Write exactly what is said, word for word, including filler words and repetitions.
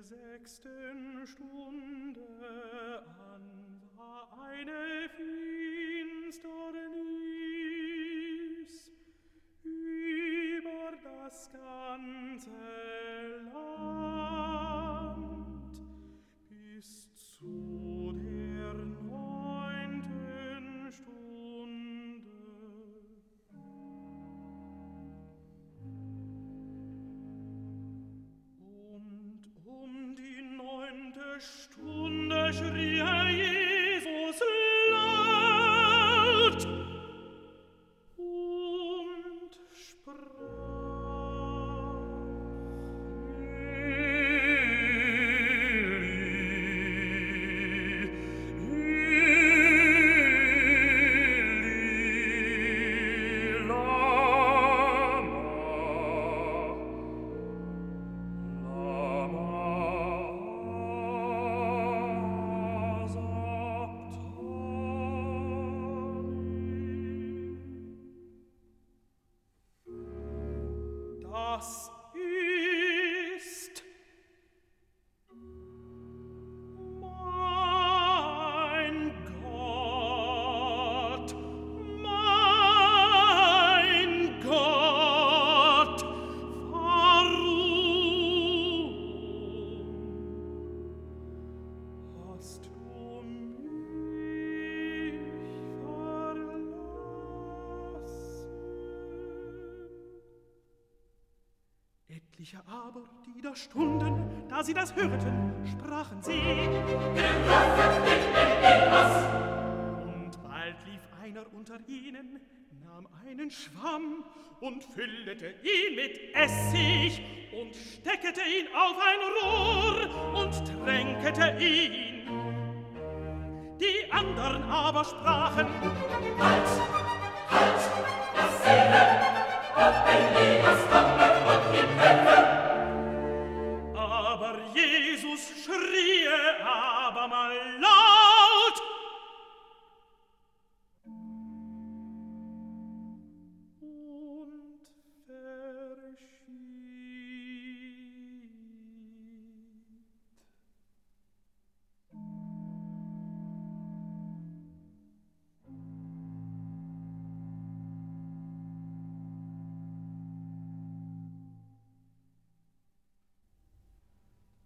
sechsten Stunde an war eine Finsternis über das ganze Land bis zu der neunten Stunde. Und um die neunte Stunde schrie Herr Jesus laut und sprach: Eli, lama sabachthani. Das ist mein Gott, mein Gott, warum hast du mich verlassen? Etliche aber, die da stunden, da sie das hörten, sprachen sie: Und bald lief einer unter ihnen, nahm einen Schwamm und füllte ihn mit Essig und steckete ihn auf ein Rohr und tränkete ihn. Die andern aber sprachen: